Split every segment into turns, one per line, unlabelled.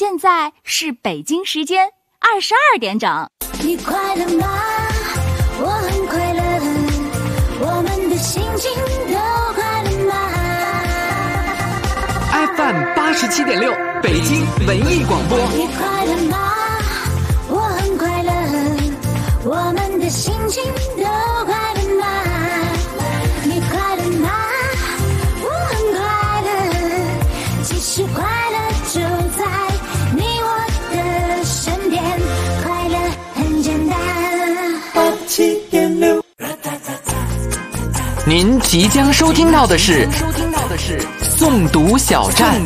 现在是北京时间22点整。
你快乐吗？我很快乐，我们的心情都快乐吗？
FM 87.6北京文艺广播。
你快乐吗？我很快乐，我们的心情都快乐吗？你快乐吗？我很快乐，其实快乐就在你我的身边，快乐很简单。87.6。
您即将收听到的是诵读小站。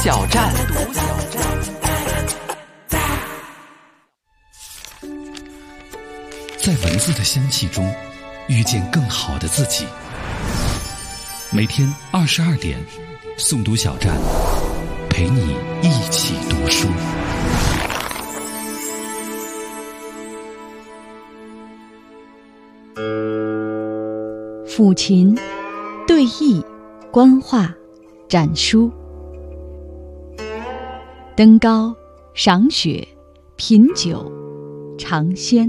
在文字的香气中遇见更好的自己。每天22点，诵读小站陪你一起读书。
抚琴、对弈、观画、展书，登高、赏雪、品酒、尝鲜。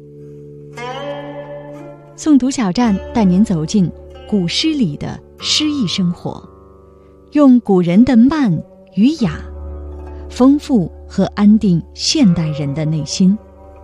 诵读小站带您走进古诗里的诗意生活，用古人的慢与雅，丰富和安定现代人的内心。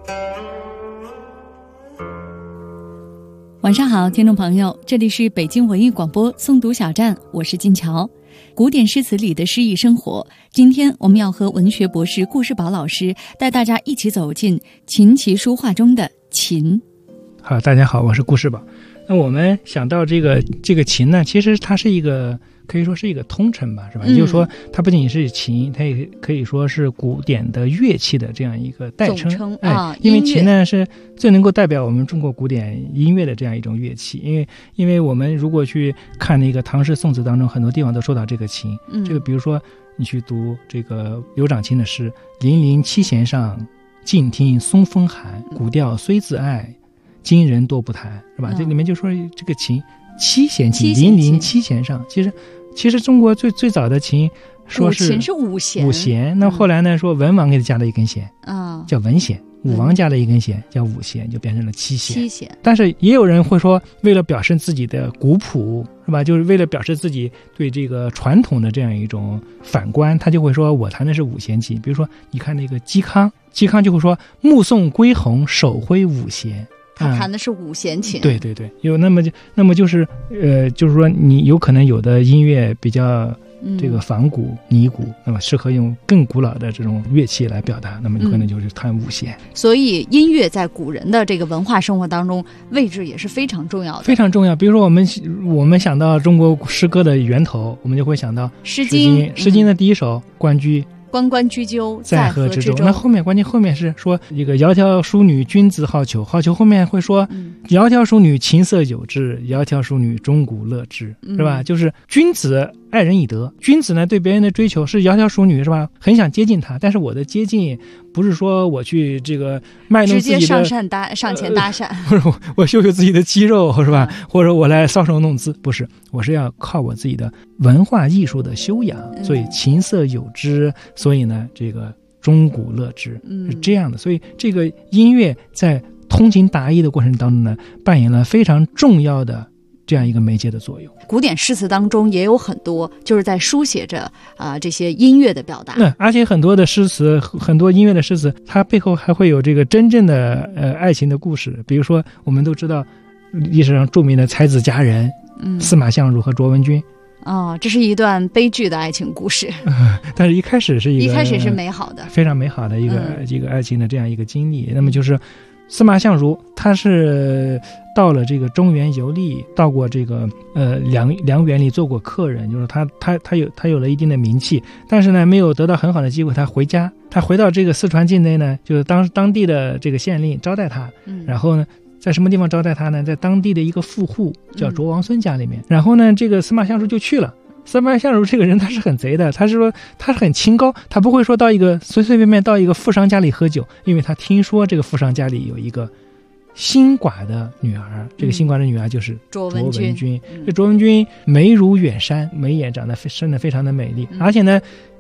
晚上好，听众朋友，这里是北京文艺广播诵读小站，我是金乔。古典诗词里的诗意生活，今天我们要和文学博士顾世宝老师带大家一起走进琴棋书画中的琴。
好，大家好，我是顾世宝。那我们想到这个琴呢，其实它是一个可以说是一个通称吧，是吧？也就是说，它不仅仅是琴，它也可以说是古典的乐器的这样一个代称。因为琴呢是最能够代表我们中国古典音乐的这样一种乐器。因为我们如果去看那个唐诗宋词当中，很多地方都说到这个琴。这个比如说你去读这个刘长卿的诗：“零零七弦上，静听松风寒。古调虽自爱，今人多不弹。”是吧？这里面就说这个琴七弦琴，零零七弦上，其实中国最早的琴说是
琴是五弦，
那后来呢说文王给他加了一根弦叫文弦，武王加了一根弦叫五弦，就变成了七弦。但是也有人会说，为了表示自己的古朴，是吧？就是为了表示自己对这个传统的这样一种反观，他就会说我弹的是五弦琴。比如说你看那个嵇康就会说目送归鸿，手挥五弦。
他弹的是五弦琴。
对，有那么就是就是说你有可能有的音乐比较这个仿古拟古，那么适合用更古老的这种乐器来表达，那么有可能就是弹五弦。
所以音乐在古人的这个文化生活当中位置也是非常重要的，
非常重要。比如说我们想到中国诗歌的源头，我们就会想到诗经的第一首关雎。
关关雎鸠，
在河之洲。那关键后面是说一个窈窕淑女，君子好逑。好逑后面会说窈窕淑女，琴瑟友之；窈窕淑女，钟鼓乐之，是吧？就是君子爱人以德，君子呢对别人的追求是窈窕淑女，是吧？很想接近他，但是我的接近不是说我去这个卖弄自己的
直接上前搭讪，
不是我秀秀自己的肌肉，是吧？或者我来搔首弄姿，不是，我是要靠我自己的文化艺术的修养。所以琴瑟友之，所以呢这个钟鼓乐之，是这样的。所以这个音乐在通情达意的过程当中呢，扮演了非常重要的这样一个媒介的作用。
古典诗词当中也有很多就是在书写着这些音乐的表达。
而且很多的诗词，很多音乐的诗词，它背后还会有这个真正的爱情的故事。比如说我们都知道历史上著名的才子佳人，司马相如和卓文君。
这是一段悲剧的爱情故事。
但是一开始是
美好的，
非常美好的一个爱情的这样一个经历。那么就是司马相如，他是到了这个中原游历，到过这个梁园里做过客人，就是他有了一定的名气，但是呢没有得到很好的机会，他回家，他回到这个四川境内呢，就是当地的这个县令招待他，然后呢在什么地方招待他呢？在当地的一个富户叫卓王孙家里面。然后呢这个司马相如就去了。司马相如这个人他是很贼的，他是说他是很清高，他不会说到一个随随便便到一个富商家里喝酒，因为他听说这个富商家里有一个新寡的女儿，这个新寡的女儿就是卓文君。这卓文君眉如远山，眉眼长得生得非常的美丽，而且呢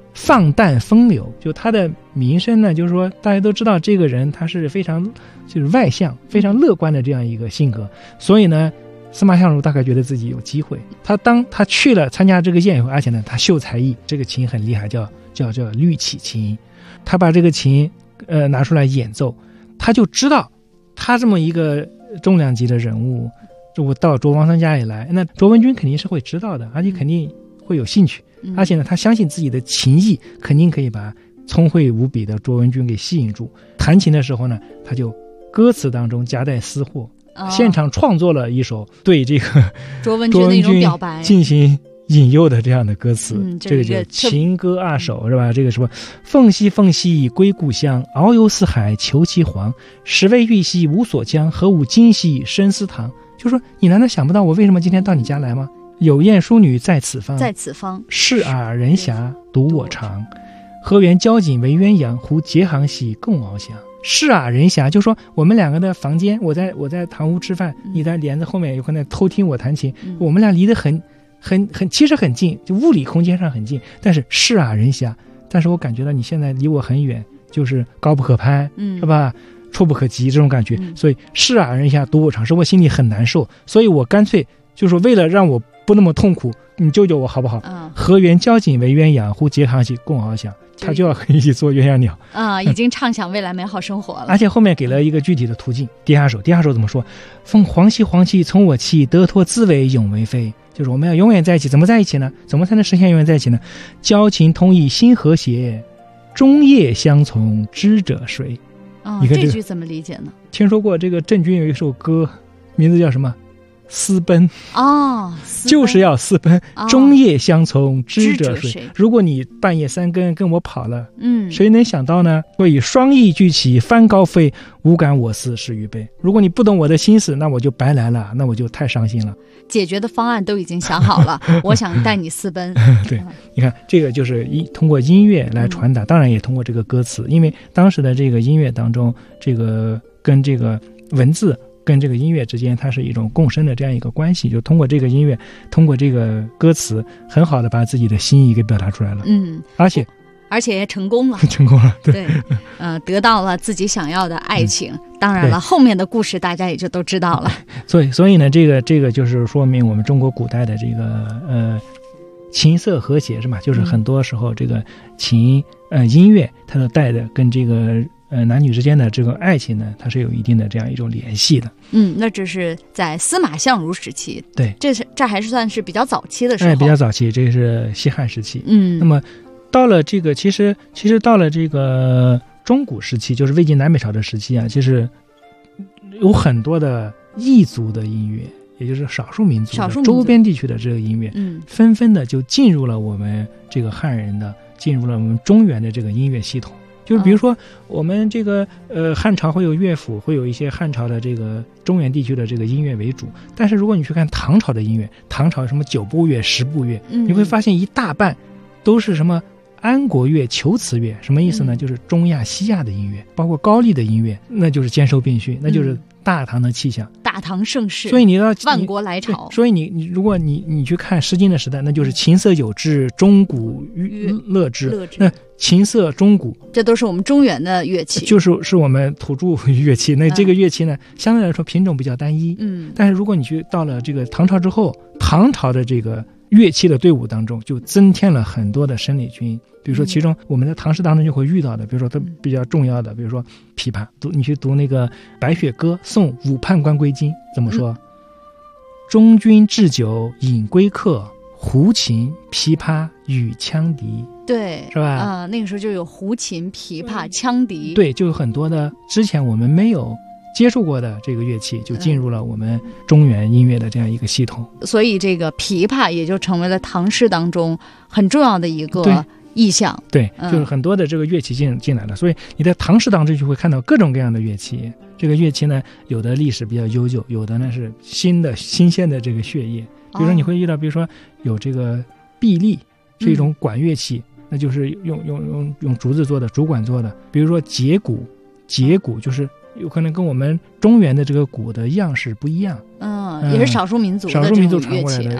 放诞风流，就他的名声呢，就是说大家都知道这个人他是非常就是外向、非常乐观的这样一个性格，所以呢，司马相如大概觉得自己有机会。当他去了参加这个宴以后，而且呢，他秀才艺，这个琴很厉害，叫绿绮琴。他把这个琴拿出来演奏，他就知道他这么一个重量级的人物，我到卓王孙家里来，那卓文君肯定是会知道的，而且肯定会有兴趣。而且呢，他相信自己的琴艺肯定可以把聪慧无比的卓文君给吸引住。弹琴的时候呢，他就歌词当中夹带私货，现场创作了一首对这个
卓文君的一种表白
进行引诱的这样的歌词。
这个
叫情歌二首，是吧？这个什么凤兮凤兮归故乡，遨游四海求其黄，始为玉兮无所将，何无今兮深思堂。就说你难道想不到我为什么今天到你家来吗？有艳淑女在此方，是尔人遐独我长，河源交颈为鸳鸯，胡结行兮共翱翔。是尔人遐，就说我们两个的房间，我在堂屋吃饭，你在帘子后面有可能偷听我弹琴，我们俩离得很其实很近，就物理空间上很近，但是是尔人遐，但是我感觉到你现在离我很远，就是高不可攀，是吧？触不可及这种感觉，所以是尔人遐独我长，使我心里很难受，所以我干脆就是为了让我不那么痛苦，你救救我好不好？河源交颈为鸳鸯，胡结行兮共翱翔。他就要和一起做鸳鸯鸟
已经畅想未来美好生活了。
而且后面给了一个具体的途径。第二首怎么说？凤凰兮凰兮从我栖，得脱兹为永为妃。就是我们要永远在一起，怎么在一起呢？怎么才能实现永远在一起呢？交情通义心和谐，终夜相从知者谁？你看
这句怎么理解呢？
听说过这个郑钧有一首歌，名字叫什么？私奔就是要私奔，终夜相从知者谁？如果你半夜三更跟我跑了，谁能想到呢？所以双翼俱起翻高飞，无感我思是与悲。如果你不懂我的心思，那我就白来了，那我就太伤心了。
解决的方案都已经想好了，我想带你私奔。
对，你看这个就是通过音乐来传达，当然也通过这个歌词，因为当时的这个音乐当中，这个跟这个文字跟这个音乐之间，它是一种共生的这样一个关系，就通过这个音乐，通过这个歌词，很好的把自己的心意给表达出来了。
而且也成功了，对，得到了自己想要的爱情。当然了，后面的故事大家也就都知道了。
所以呢，这个就是说明我们中国古代的这个琴瑟和谐是吧？就是很多时候这个琴音乐，它都带的跟这个男女之间的这个爱情呢，它是有一定的这样一种联系的。
那这是在司马相如时期，
对，
这还是算是比较早期的时候，
比较早期，这是西汉时期。那么到了这个其实到了这个中古时期，就是魏晋南北朝的时期啊，就是有很多的异族的音乐，也就是少数民族的周边地区的这个音乐，纷纷的就进入了我们这个汉人的，进入了我们中原的这个音乐系统。就是比如说我们这个汉朝会有乐府，会有一些汉朝的这个中原地区的这个音乐为主，但是如果你去看唐朝的音乐，唐朝什么9部乐、10部乐，你会发现一大半都是什么安国乐、求辞乐。什么意思呢？就是中亚西亚的音乐，包括高丽的音乐，那就是兼收并蓄，那就是大唐的气象，
大唐盛世。
所以你要
万国来朝，
所以你如果你去看《诗经》的时代，那就是琴瑟友之，钟鼓乐之。那琴瑟钟鼓，
这都是我们中原的乐器，
是我们土著乐器。那这个乐器呢，相对来说品种比较单一。但是如果你去到了这个唐朝之后，唐朝的这个乐器的队伍当中就增添了很多的生理军。比如说其中我们在唐诗当中就会遇到的，比如说都比较重要的，比如说琵琶，你去读那个《白雪歌送武判官归京》怎么说？中军置酒饮归客，胡琴琵琶与羌笛。
对，
是吧？
那个时候就有胡琴、琵琶、羌笛。
对，就有很多的之前我们没有接触过的这个乐器，就进入了我们中原音乐的这样一个系统。
所以这个琵琶也就成为了唐诗当中很重要的一个意象。
对，就是很多的这个乐器进来了。所以你在唐诗当中就会看到各种各样的乐器。这个乐器呢，有的历史比较悠久，有的呢是新鲜的这个血液。比如说你会遇到，比如说有这个筚立，是一种管乐器，那就是用竹子做的，竹管做的。比如说节鼓就是有可能跟我们中原的这个鼓的样式不一样。
也是少数民族传
过来的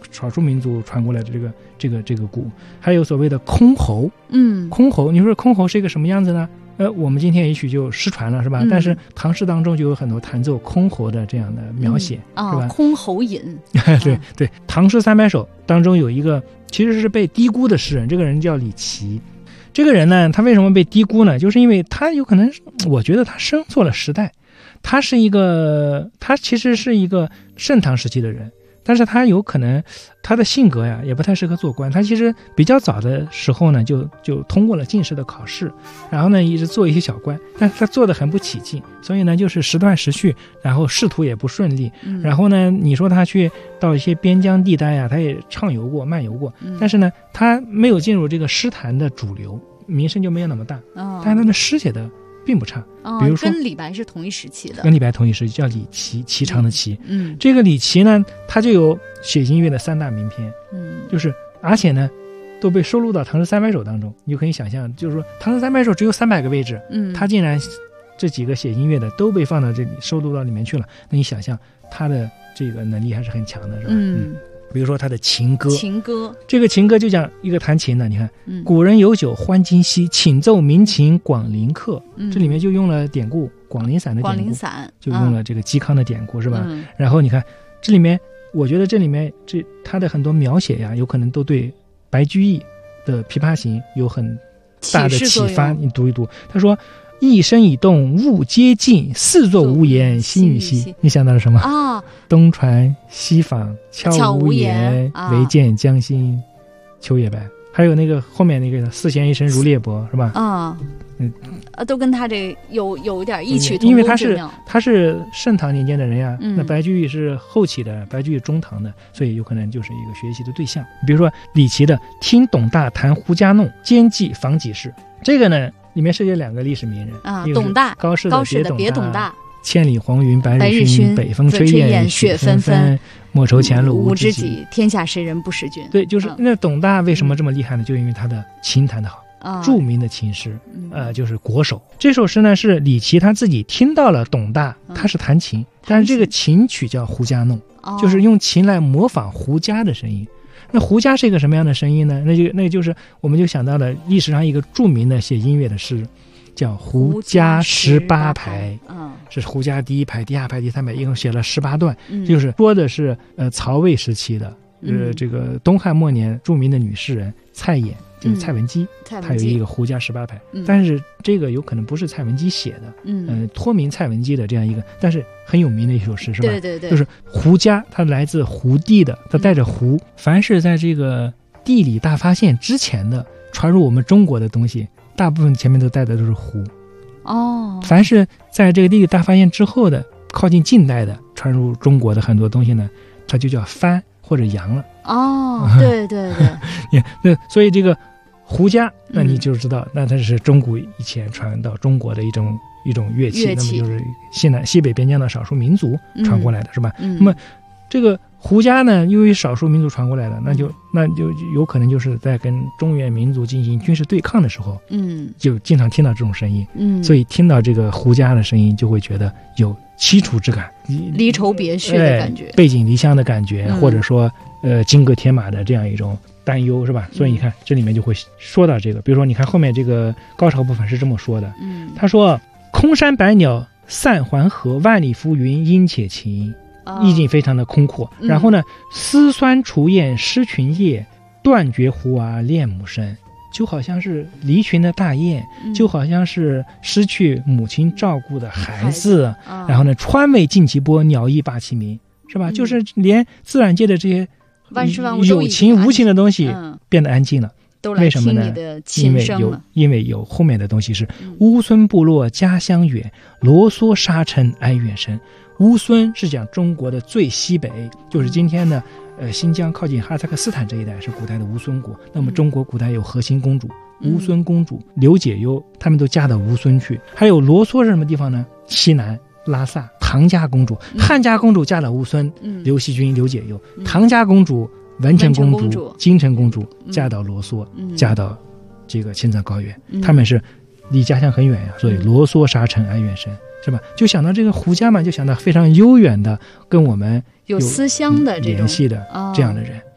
少数民族传过来的这个鼓，还有所谓的箜篌。箜篌，你说箜篌是一个什么样子呢？我们今天也许就失传了，是吧？但是唐诗当中就有很多弹奏箜篌的这样的描写，是吧？
箜篌引。
对，唐诗300首当中有一个其实是被低估的诗人，这个人叫李颀。这个人呢，他为什么被低估呢？就是因为他有可能，我觉得他生错了时代。他其实是一个盛唐时期的人，但是他有可能他的性格呀也不太适合做官。他其实比较早的时候呢就通过了进士的考试，然后呢一直做一些小官，但是他做得很不起劲，所以呢就是时断时续，然后仕途也不顺利。然后呢你说他去到一些边疆地带呀，他也畅游过漫游过，但是呢他没有进入这个诗坛的主流，名声就没有那么大。但是他的诗写的并不差，比如说
跟李白是同一时期的，
跟李白同一时期，叫李颀，颀长的颀。这个李颀呢，他就有写音乐的3大名篇，就是而且呢，都被收录到《唐诗300首》当中。你就可以想象，就是说《唐诗300首》只有300个位置，他竟然这几个写音乐的都被放到这里收录到里面去了。那你想象他的这个能力还是很强的，是吧？比如说他的情歌，这个情歌就讲一个弹琴的，你看，古人有酒欢今夕，请奏鸣琴广陵客。这里面就用了典故广陵散的典故，就用了这个嵇康的典故，是吧？然后你看这里面，我觉得这里面他的很多描写呀，有可能都对白居易的《琵琶行》有很大的启发。你读一读，他说：“一声已动物皆静，四座无言心与兮。”你想到了什么啊？东传西舫悄无言，唯见江心秋夜白。还有那个后面那个四弦一声如裂帛，是吧？
都跟他这有点异曲同工之妙。
因为他是盛唐年间的人呀，那白居易是后期的，白居易中唐的，所以有可能就是一个学习的对象。比如说李颀的“听董大弹胡笳弄，兼记访几事”，这个呢里面涉及2个历史名人
啊，董大，
高适的别董大，千里黄云白日曛，北风吹雁雪纷纷，莫愁前路无知己，
天下谁人不识君。
对，就是那董大为什么这么厉害呢？就因为他的琴弹得好。著名的琴师，就是国手。这首诗呢是李颀他自己听到了董大，他是弹琴，但是这个琴曲叫胡笳弄，就是用琴来模仿胡笳的声音。那胡笳是一个什么样的声音呢？那就是我们就想到了历史上一个著名的写音乐的诗，叫《胡笳18排》。是胡笳第1排、第2排、第3排，一共写了18段，就是说的是曹魏时期的这个东汉末年著名的女诗人蔡琰。就是蔡文姬，他有一个胡笳18排，但是这个有可能不是蔡文姬写的，托名蔡文姬的这样一个，但是很有名的一首诗，是吧？
对，
就是胡笳，它来自胡地的，它带着胡。凡是在这个地理大发现之前的传入我们中国的东西，大部分前面都带的都是胡。凡是在这个地理大发现之后的，靠近近代的传入中国的很多东西呢，它就叫番或者洋了。
对，
那所以这个胡笳，那你就知道，那它是中古以前传到中国的一种乐器，那么就是西北边疆的少数民族传过来的，是吧？那么这个胡笳呢，由于少数民族传过来的，那就有可能就是在跟中原民族进行军事对抗的时候，就经常听到这种声音，所以听到这个胡笳的声音，就会觉得有凄楚之感，
离愁别绪的感觉，
背井离乡的感觉，或者说金戈铁马的这样一种担忧，是吧？所以你看这里面就会说到这个，比如说你看后面这个高潮部分是这么说的，他说：“空山百鸟散还河，万里浮云应且晴。”意境非常的空阔。然后呢，丝酸雏燕失群夜，断绝胡娃恋母声。就好像是离群的大雁，就好像是失去母亲照顾的孩子。然后呢，川未尽其波，鸟亦罢其鸣，是吧？就是连自然界的这些有情无情的东西变得安静了。为什么呢？因为有后面的东西是乌孙部落家乡远，罗嗦沙尘哀怨深。乌孙是讲中国的最西北，就是今天的新疆靠近哈萨克斯坦这一带是古代的乌孙国。那么中国古代有核心公主乌孙公主、刘解忧，他们都嫁到乌孙去。还有罗嗦是什么地方呢？西南拉萨。唐家公主、汉家公主嫁到乌孙，刘惜君、刘解忧。唐家公主、文成公主、金城公主嫁到罗嗦，嫁到这个青藏高原。他们是离家乡很远呀，所以罗嗦沙尘哀怨深，是吧？就想到这个胡笳嘛，就想到非常悠远的跟我们
有思乡的这种
联系的这样的人。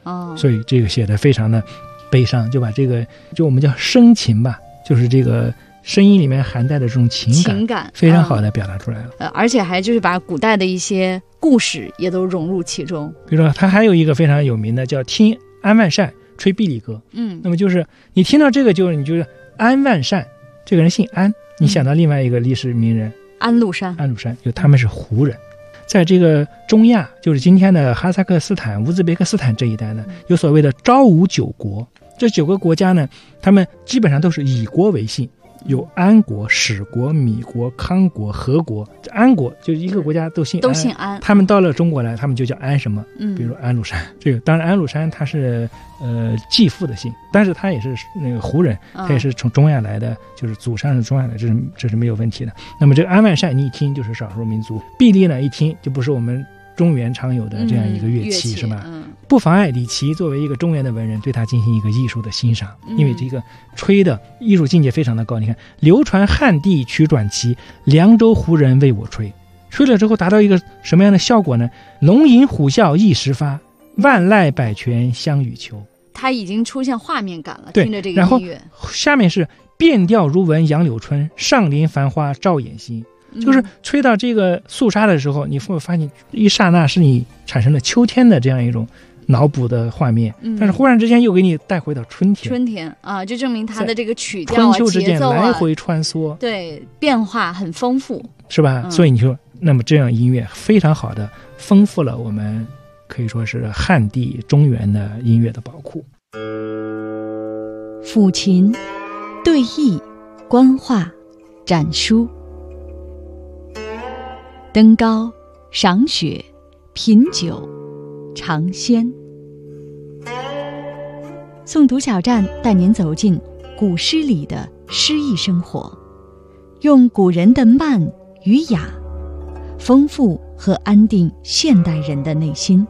哦，
所以这个写的非常的悲伤，就把这个就我们叫声情吧，就是这个声音里面含带的这种情感非常好的表达出来了。
而且还就是把古代的一些故事也都融入其中。
比如说他还有一个非常有名的叫听安万善吹碧丽歌，那么就是你听到这个就是你就是安万善这个人姓安，你想到另外一个历史名人
安禄山，
就他们是胡人。在这个中亚，就是今天的哈萨克斯坦、乌兹别克斯坦这一带呢，有所谓的昭武9国。这9个国家呢，他们基本上都是以国为姓，有安国、史国、米国、康国、和国。安国就一个国家都姓安，他们到了中国来，他们就叫安什么？比如安禄山。这个当然安禄山他是继父的姓，但是他也是那个胡人，他也是从中亚来的，就是祖上是中亚来，这是没有问题的。那么这个安万善你一听就是少数民族，碧丽呢一听就不是我们中原常有的这样一个乐器，是吧？不妨碍李琦作为一个中原的文人对他进行一个艺术的欣赏，因为这个吹的艺术境界非常的高。你看，流传汉地曲转奇，凉州胡人为我吹，吹了之后达到一个什么样的效果呢？龙吟虎啸一时发，万籁百泉相与求。
它已经出现画面感了，
对，
听着这个音乐。然
后下面是变调如闻杨柳春，上林繁花照眼心。就是吹到这个肃杀的时候，你会发现一刹那是你产生了秋天的这样一种脑补的画面，但是忽然之间又给你带回到春天
啊，就证明它的这个曲调
春秋之间来回穿梭，
对，变化很丰富，
是吧？所以你说，那么这样音乐非常好的丰富了我们可以说是汉地中原的音乐的宝库。
抚琴、对弈、观画、展书。登高、赏雪、品酒、尝鲜。诵读小站带您走进古诗里的诗意生活，用古人的慢与雅，丰富和安定现代人的内心。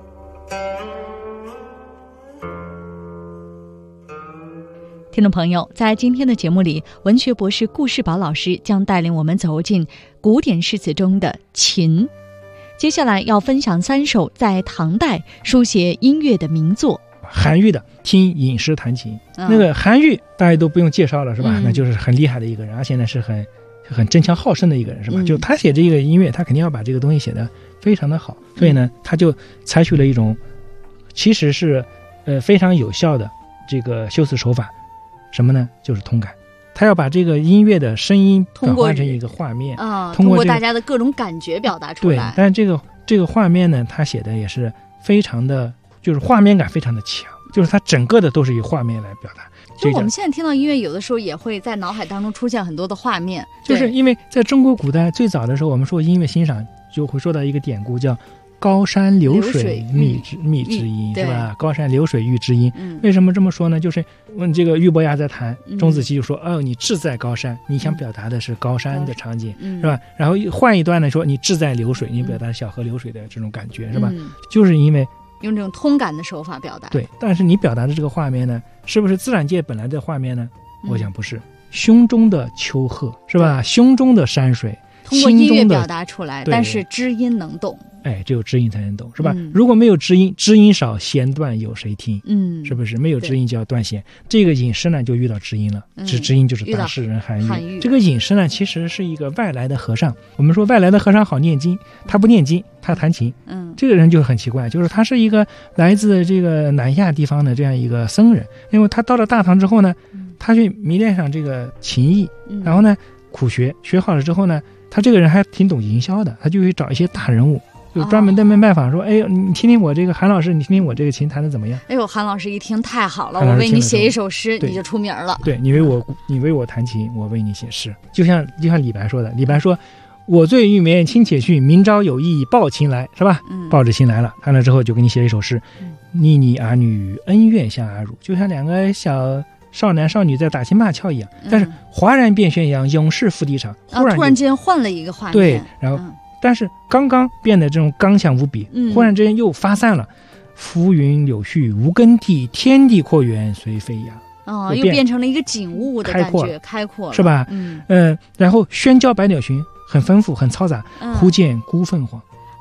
听众朋友，在今天的节目里，文学博士顾世宝老师将带领我们走进古典诗词中的琴。接下来要分享3首在唐代书写音乐的名作。
韩愈的《听吟诗弹琴》，那个韩愈大家都不用介绍了，是吧？那就是很厉害的一个人，而且呢是很争强好胜的一个人，是吧？就他写这个音乐，他肯定要把这个东西写得非常的好，所以呢，他就采取了一种其实是非常有效的这个修辞手法。什么呢？就是通感，他要把这个音乐的声音转换成一个画面，通过
大家的各种感觉表达出来。
对，但是这个画面呢，他写的也是非常的，就是画面感非常的强，就是他整个的都是以画面来表达。
就我们现在听到音乐，有的时候也会在脑海当中出现很多的画面，
就是因为在中国古代最早的时候，我们说音乐欣赏就会说到一个典故叫高山流水觅知音，是吧？高山流水遇知音，为什么这么说呢？就是问这个俞伯牙在弹，钟子期就说：“哦，你志在高山，你想表达的是高山的场景，是吧？”然后换一段呢，说你志在流水，你表达小河流水的这种感觉，是吧？就是因为
用这种通感的手法表达。
对，但是你表达的这个画面呢，是不是自然界本来的画面呢？我想不是，胸中的丘壑，是吧？胸中的山水。
通过音乐表达出来，但是知音能懂。
只有知音才能懂，是吧？如果没有知音，知音少，弦断有谁听？是不是？没有知音就要断弦。这个隐士呢，就遇到知音了。知音就是大诗人韩愈。这个隐士呢，其实是一个外来的和尚。我们说外来的和尚好念经，他不念经，他弹琴。这个人就很奇怪，就是他是一个来自这个南亚地方的这样一个僧人。因为他到了大唐之后呢，他去迷恋上这个琴艺，然后呢苦学好了之后呢，他这个人还挺懂营销的，他就会找一些大人物，就专门登门拜访，说：“哎呦，你听听我这个韩老师，你听听我这个琴弹的怎么样？”
哎呦，韩老师一听太好了，我为你写一首诗，你就出名了。
对，你为我弹琴，我为你写诗。就像李白说的，李白说：“我醉欲眠卿且去，明朝有意抱琴来，是吧？”抱着琴来了，弹了之后就给你写一首诗：“妮妮儿女恩怨相阿乳。”就像两个小少男少女在打情骂俏一样，但是哗然变宣扬，勇士赴敌场，
突然间换了一个画面。
对，然后但是刚刚变得这种刚强无比，忽然之间又发散了。浮云柳絮无根蒂，天地阔远随飞扬。
又变成了一个景物的感觉，开阔了，
是吧？然后喧交百鸟寻，很丰富，很嘈杂。忽见孤凤凰。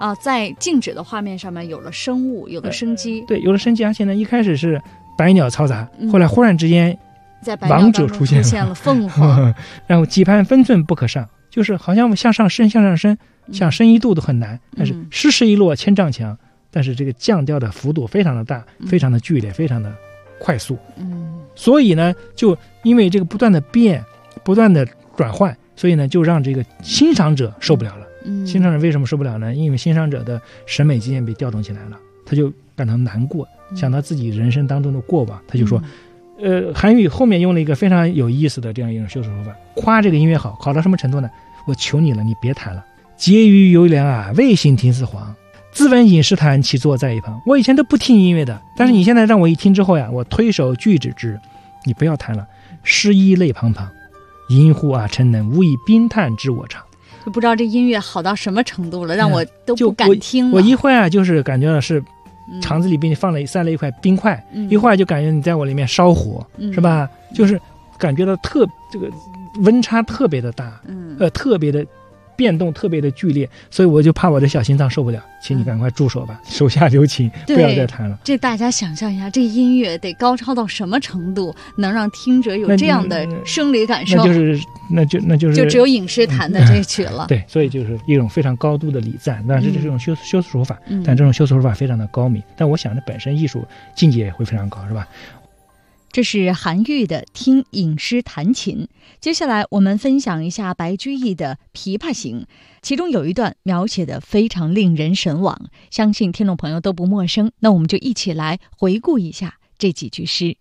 啊，在静止的画面上面有了生物，有了生机。
对，有了生机，而且呢，一开始是百鸟嘈杂，后来忽然之间
在百鸟
王者
当中出现了凤凰，
然后几盘分寸不可上，就是好像向上升，想升一度都很难，但是诗诗一落千丈墙，但是这个降调的幅度非常的大，非常的剧烈，非常的快速。所以呢，就因为这个不断的变，不断的转换，所以呢，就让这个欣赏者受不了了。欣赏者为什么受不了呢？因为欣赏者的审美经验被调动起来了，他就感到难过，想到自己人生当中的过往，他就说，韩愈后面用了一个非常有意思的这样一种修辞手法，夸这个音乐好到什么程度呢？我求你了，你别弹了，婕妤犹良啊，未信听四皇。自闻饮食谈，其坐在一旁。我以前都不听音乐的，但是你现在让我一听之后呀，我推手拒止之。你不要弹了，诗意泪滂滂，银乎啊臣能，无以冰炭知我唱。
就不知道这音乐好到什么程度了，让我都不敢听了。
我一会儿啊，就是感觉是肠子里边塞了一块冰块，一会儿就感觉你在我里面烧火，是吧？就是感觉到这个温差特别的大，特别的变动特别的剧烈，所以我就怕我的小心脏受不了，请你赶快住手吧，手下留情，不要再弹了。
这大家想象一下，这音乐得高超到什么程度，能让听者有这样的生理感受？那就是就只有饮诗坛的这曲了。
对，所以就是一种非常高度的礼赞，但是这是一种修辞手法，但这种修辞手法非常的高明。但我想这本身艺术境界也会非常高，是吧？
这是韩愈的《听饮诗弹琴》。接下来我们分享一下白居易的《琵琶行》，其中有一段描写的非常令人神往，相信听众朋友都不陌生。那我们就一起来回顾一下这几句诗。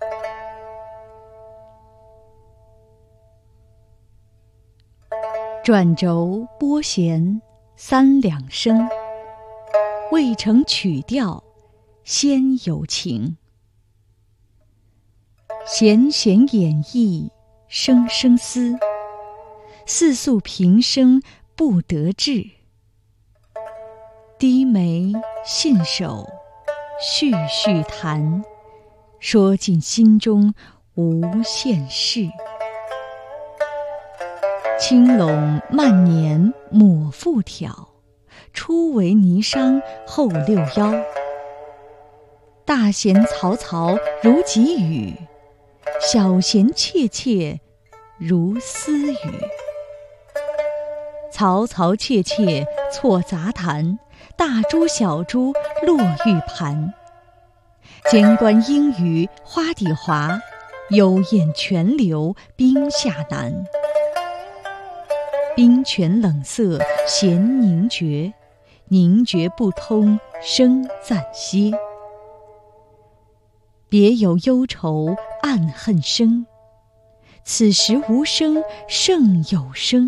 转轴拨弦三两声，未成曲调先有情。弦弦掩抑声声思，似诉平生不得志。低眉信手续续弹，说尽心中无限事。青龙慢年抹复挑，初为霓裳后六幺。大弦嘈嘈如急雨，小弦切切如私语。嘈嘈切切错杂弹，大珠小珠落玉盘。间关莺语花底滑，幽咽泉流冰下难。冰泉冷涩弦凝绝，凝绝不通声暂歇。别有忧愁暗恨生，此时无声胜有声。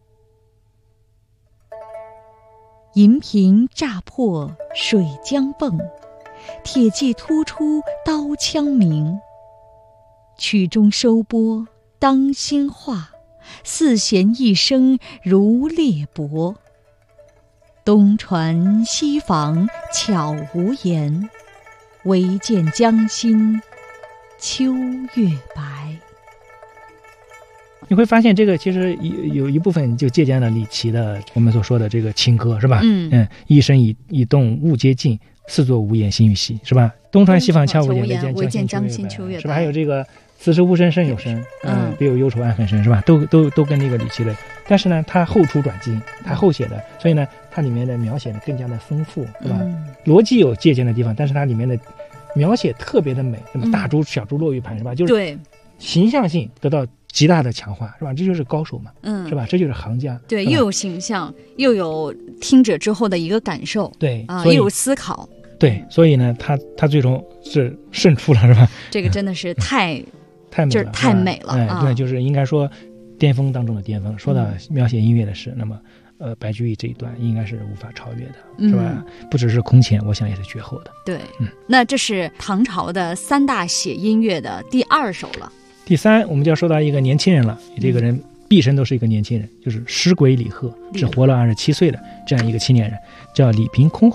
银瓶乍破水浆迸，铁骑突出刀枪鸣。曲终收拨当心画，四弦一声如裂帛。东船西舫悄无言，唯见江心秋月白。
你会发现这个其实有一部分就借鉴了李琦的我们所说的这个情歌，是吧？一声一动物皆静，四座无言心欲息，是吧？东船西舫悄无言，唯见江心秋月白，是吧？还有这个此时无声胜有声，别有忧愁暗恨生，是吧？都跟那个李琦的，但是呢，他后出转精，他后写的，所以呢，它里面的描写的更加的丰富，是吧？逻辑有借鉴的地方，但是它里面的描写特别的美，什么大珠小珠落玉盘，是吧？就是对形象性得到极大的强化，是吧？这就是高手嘛，是吧？这就是行家，
对，又有形象，又有听者之后的一个感受，
对
啊，又有思考，
对，所以呢，他最终是胜出了，是吧？
这个真的是太
美了，
就是太美了，
对，就是应该说巅峰当中的巅峰。说到描写音乐的事，那么白居易这一段应该是无法超越的，是吧？不只是空前，我想也是绝后的。
对，那这是唐朝的三大写音乐的第二首了。
第三，我们就要说到一个年轻人了，这个人毕生都是一个年轻人，就是诗鬼李贺，只活了27岁的这样一个青年人，叫李凭箜篌引。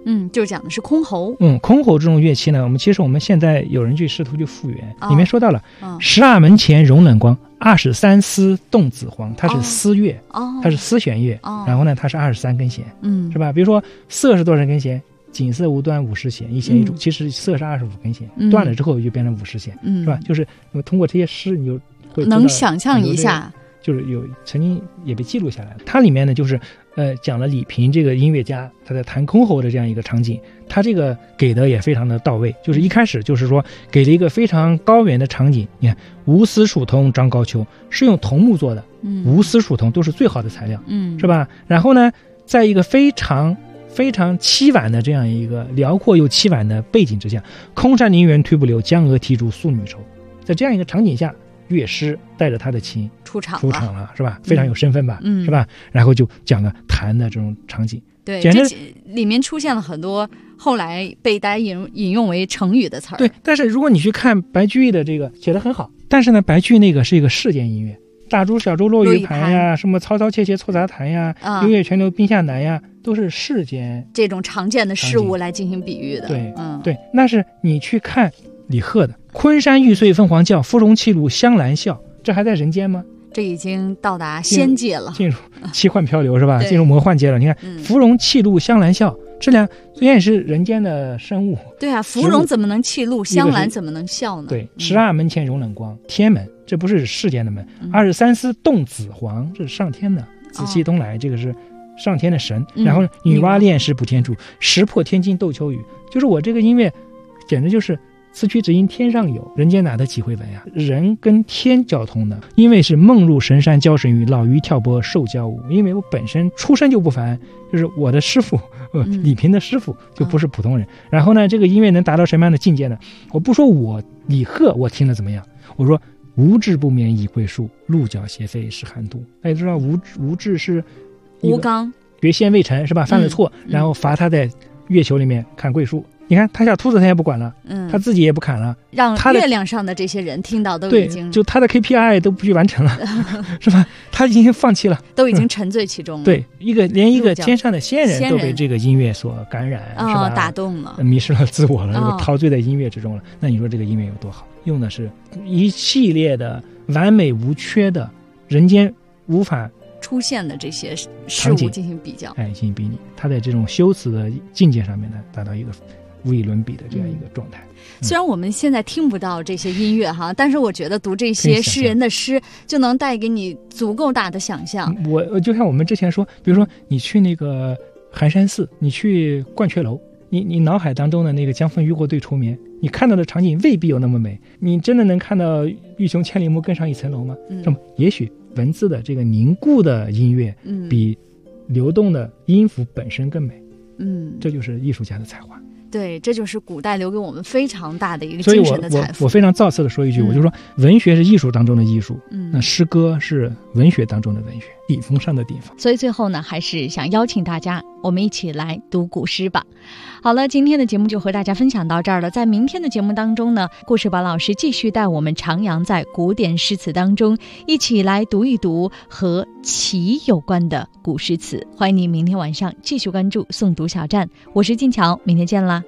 就讲的是箜篌。
箜篌这种乐器呢，我们现在有人去试图去复原，里面说到了12门前融冷光，23丝动紫黄，它是丝乐，它是丝弦乐，然后呢它是23根弦，是吧？比如说瑟是多少根弦？锦瑟无端50弦，一弦一柱，其实瑟是25根弦，断了之后就变成50弦，是吧？就是通过这些诗，你就会
能想象一下，
就是曾经也被记录下来了。它里面呢，就是讲了李萍这个音乐家他在弹箜篌的这样一个场景，他这个给的也非常的到位。就是一开始就是说给了一个非常高远的场景，你看无丝蜀桐张高秋是用桐木做的，无丝蜀桐都是最好的材料，是吧？然后呢，在一个非常凄婉的这样一个辽阔又凄婉的背景之下，空山林园推不留，江娥啼竹诉女愁。在这样一个场景下，乐师带着他的琴出场了，是吧？非常有身份吧，是吧？然后就讲了弹的这种场景。
对，这里面出现了很多后来被大家引用为成语的词儿。
对，但是如果你去看白居易的这个写得很好，但是呢，白居易那个是一个世间音乐，大珠小珠落玉盘呀，什么嘈嘈切切错杂弹呀，幽月泉流冰下难呀，都是世间
这种常见的事物来进行比喻的。
对，对。那是你去看李贺的昆山玉碎凤凰叫，芙蓉泣露香兰笑，这还在人间吗？
这已经到达仙界了，
进入奇幻漂流是吧？进入魔幻界了。你看，芙蓉泣露香兰笑，这俩虽然是人间的生物。
对啊，芙蓉怎么能泣露，香兰怎么能笑呢？
对，12门前融冷光，天门，这不是世间的门；23丝动紫黄，这是上天的。紫气东来，这个是上天的神。然后女娲炼石补天柱，石破天惊斗秋雨。就是我这个音乐，简直就是此曲只应天上有，人间哪得几回闻呀？人跟天交通的，因为是梦入神山交神域，老鱼跳波受交舞。因为我本身出身就不凡，就是我的师傅，李萍的师傅就不是普通人。然后呢，这个音乐能达到什么样的境界呢？我不说我李贺我听了怎么样，我说无志不眠倚桂树，鹿角斜飞是寒度。大家知道无志是
吴刚
学仙未成是吧？犯了错，然后罚他在月球里面砍桂树。你看他下秃子他也不管了，他自己也不砍了，
让月亮上的这些人听到都已经
就他的 KPI 都不去完成了，是吧？他已经放弃了，
都已经沉醉其中了。
对，连一个天上的仙人都被这个音乐所感染，是吧？
打动了，
迷失了自我了，陶醉在音乐之中了。那你说这个音乐有多好？用的是一系列的完美无缺的人间无法
出现的这些事物进行比较，
进行比拟。他在这种修辞的境界上面呢，达到一个无以伦比的这样一个状态。
虽然我们现在听不到这些音乐哈，但是我觉得读这些诗人的诗就能带给你足够大的想象。
我就像我们之前说，比如说你去那个寒山寺，你去鹳雀楼，你脑海当中的那个江枫渔过对愁眠，你看到的场景未必有那么美，你真的能看到欲穷千里目更上一层楼吗？那么也许文字的这个凝固的音乐比流动的音符本身更美。这就是艺术家的才华。
对，这就是古代留给我们非常大的一个精神的财富。
所以我非常造次的说一句，我就说文学是艺术当中的艺术，那诗歌是文学当中的文学，顶峰上的顶峰。
所以最后呢，还是想邀请大家，我们一起来读古诗吧。好了，今天的节目就和大家分享到这儿了。在明天的节目当中呢，故事宝老师继续带我们徜徉在古典诗词当中，一起来读一读和棋有关的古诗词。欢迎你明天晚上继续关注诵读小站，我是金桥，明天见啦。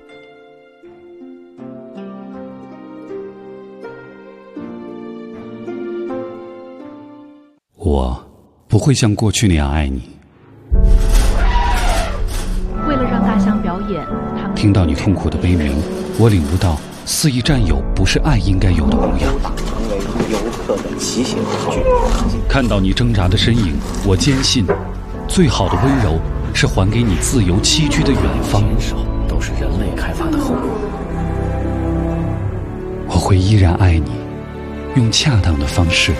我不会像过去那样爱你。
为了让大象表演，他们
听到你痛苦的悲鸣，我领悟到肆意占有不是爱应该有的模样。
成为游客的骑行工具。
看到你挣扎的身影，我坚信，最好的温柔是还给你自由栖居的远方。
都是人类开发的后果。
我会依然爱你，用恰当的方式。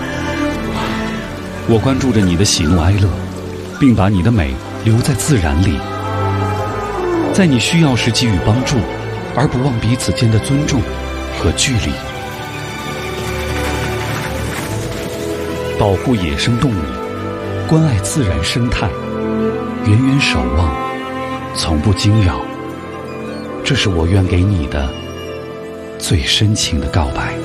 我关注着你的喜怒哀乐，并把你的美留在自然里，在你需要时给予帮助，而不忘彼此间的尊重和距离。保护野生动物，关爱自然生态，远远守望，从不惊扰，这是我愿给你的最深情的告白。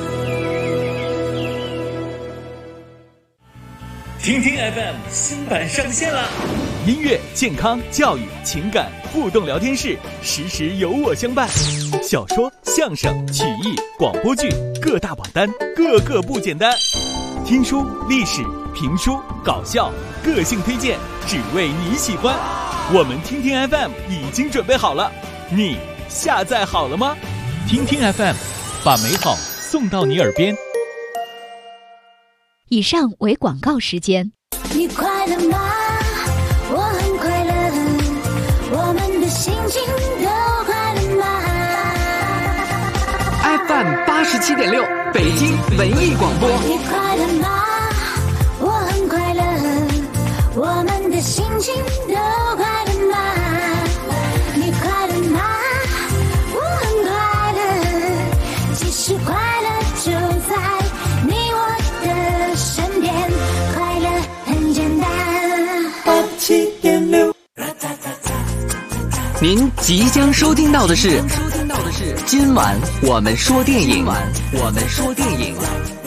听听 FM 新版上线了， 音乐、健康、教育、情感互动聊天室，时时有我相伴。小说、相声、曲艺、广播剧，各大榜单，个个不简单。听书、历史、评书、搞笑，个性推荐，只为你喜欢。我们听听 FM 已经准备好了，你下载好了吗？听听 FM， 把美好送到你耳边。
以上为广告时间。
你快乐吗？我很快乐，我们的心情都快乐吗？
FM 87.6，北京文艺广播。
你快乐吗？我很快乐，我们的心情都快乐吗？你快乐吗？我很快乐，其实快乐就在你我的身边，快乐很简单。87.6。
您即将收听到的是今晚我们说电影。